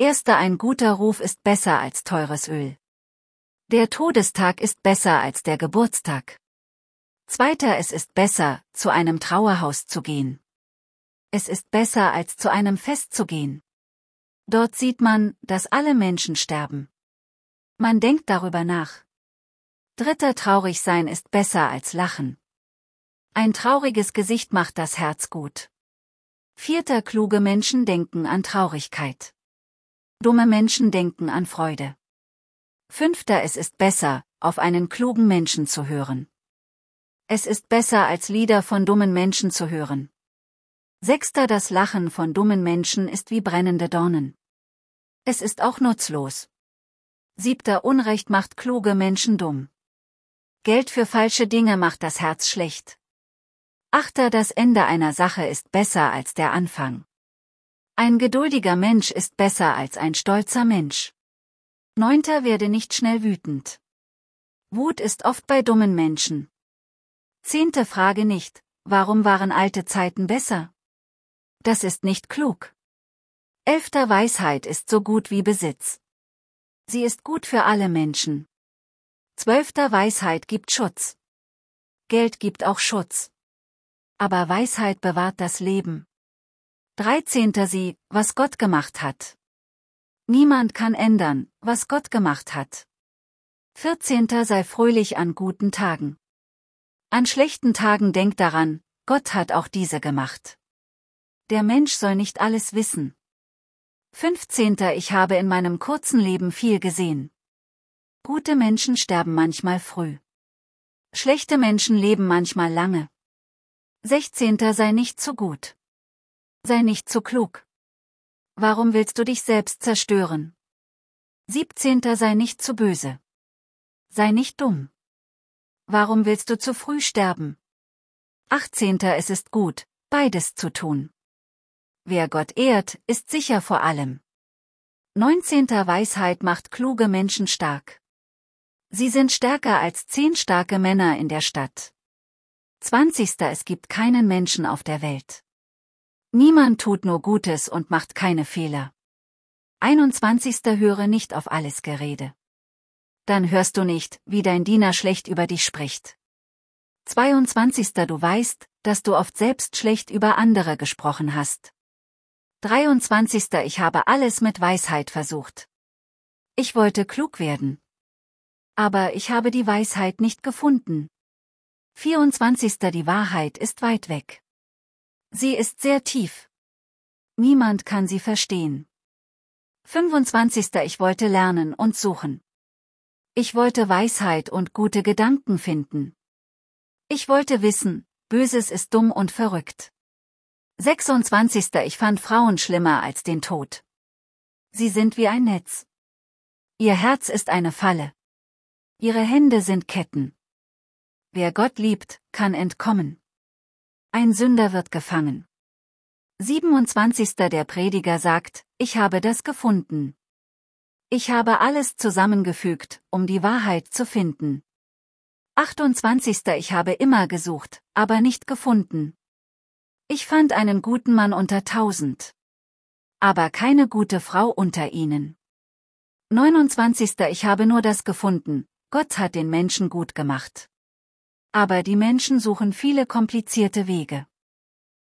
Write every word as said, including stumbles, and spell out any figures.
Erster, ein guter Ruf ist besser als teures Öl. Der Todestag ist besser als der Geburtstag. Zweiter, es ist besser, zu einem Trauerhaus zu gehen. Es ist besser, als zu einem Fest zu gehen. Dort sieht man, dass alle Menschen sterben. Man denkt darüber nach. Dritter, traurig sein ist besser als lachen. Ein trauriges Gesicht macht das Herz gut. Vierter, kluge Menschen denken an Traurigkeit. Dumme Menschen denken an Freude. Fünfter, es ist besser, auf einen klugen Menschen zu hören. Es ist besser, als Lieder von dummen Menschen zu hören. Sechster, das Lachen von dummen Menschen ist wie brennende Dornen. Es ist auch nutzlos. Siebter, Unrecht macht kluge Menschen dumm. Geld für falsche Dinge macht das Herz schlecht. Achter, das Ende einer Sache ist besser als der Anfang. Ein geduldiger Mensch ist besser als ein stolzer Mensch. Neunter, werde nicht schnell wütend. Wut ist oft bei dummen Menschen. Zehnte, frage nicht, warum waren alte Zeiten besser? Das ist nicht klug. Elfter, Weisheit ist so gut wie Besitz. Sie ist gut für alle Menschen. Zwölfter, Weisheit gibt Schutz. Geld gibt auch Schutz. Aber Weisheit bewahrt das Leben. Dreizehnter, sieh, was Gott gemacht hat. Niemand kann ändern, was Gott gemacht hat. Vierzehnter, sei fröhlich an guten Tagen. An schlechten Tagen denk daran, Gott hat auch diese gemacht. Der Mensch soll nicht alles wissen. Fünfzehnter, ich habe in meinem kurzen Leben viel gesehen. Gute Menschen sterben manchmal früh. Schlechte Menschen leben manchmal lange. Sechzehnter, sei nicht zu gut. Sei nicht zu klug. Warum willst du dich selbst zerstören? Siebzehnter, sei nicht zu böse. Sei nicht dumm. Warum willst du zu früh sterben? Achtzehnter, es ist gut, beides zu tun. Wer Gott ehrt, ist sicher vor allem. Neunzehnter, Weisheit macht kluge Menschen stark. Sie sind stärker als zehn starke Männer in der Stadt. Zwanzigster, es gibt keinen Menschen auf der Welt. Niemand tut nur Gutes und macht keine Fehler. Einundzwanzigster, höre nicht auf alles Gerede. Dann hörst du nicht, wie dein Diener schlecht über dich spricht. Zweiundzwanzigster, du weißt, dass du oft selbst schlecht über andere gesprochen hast. Dreiundzwanzigster, ich habe alles mit Weisheit versucht. Ich wollte klug werden. Aber ich habe die Weisheit nicht gefunden. vierundzwanzigster, die Wahrheit ist weit weg. Sie ist sehr tief. Niemand kann sie verstehen. fünfundzwanzigster, ich wollte lernen und suchen. Ich wollte Weisheit und gute Gedanken finden. Ich wollte wissen, Böses ist dumm und verrückt. sechsundzwanzigster, ich fand Frauen schlimmer als den Tod. Sie sind wie ein Netz. Ihr Herz ist eine Falle. Ihre Hände sind Ketten. Wer Gott liebt, kann entkommen. Ein Sünder wird gefangen. siebenundzwanzigster, der Prediger sagt, ich habe das gefunden. Ich habe alles zusammengefügt, um die Wahrheit zu finden. achtundzwanzigster, ich habe immer gesucht, aber nicht gefunden. Ich fand einen guten Mann unter tausend. Aber keine gute Frau unter ihnen. neunundzwanzigster, ich habe nur das gefunden, Gott hat den Menschen gut gemacht. Aber die Menschen suchen viele komplizierte Wege.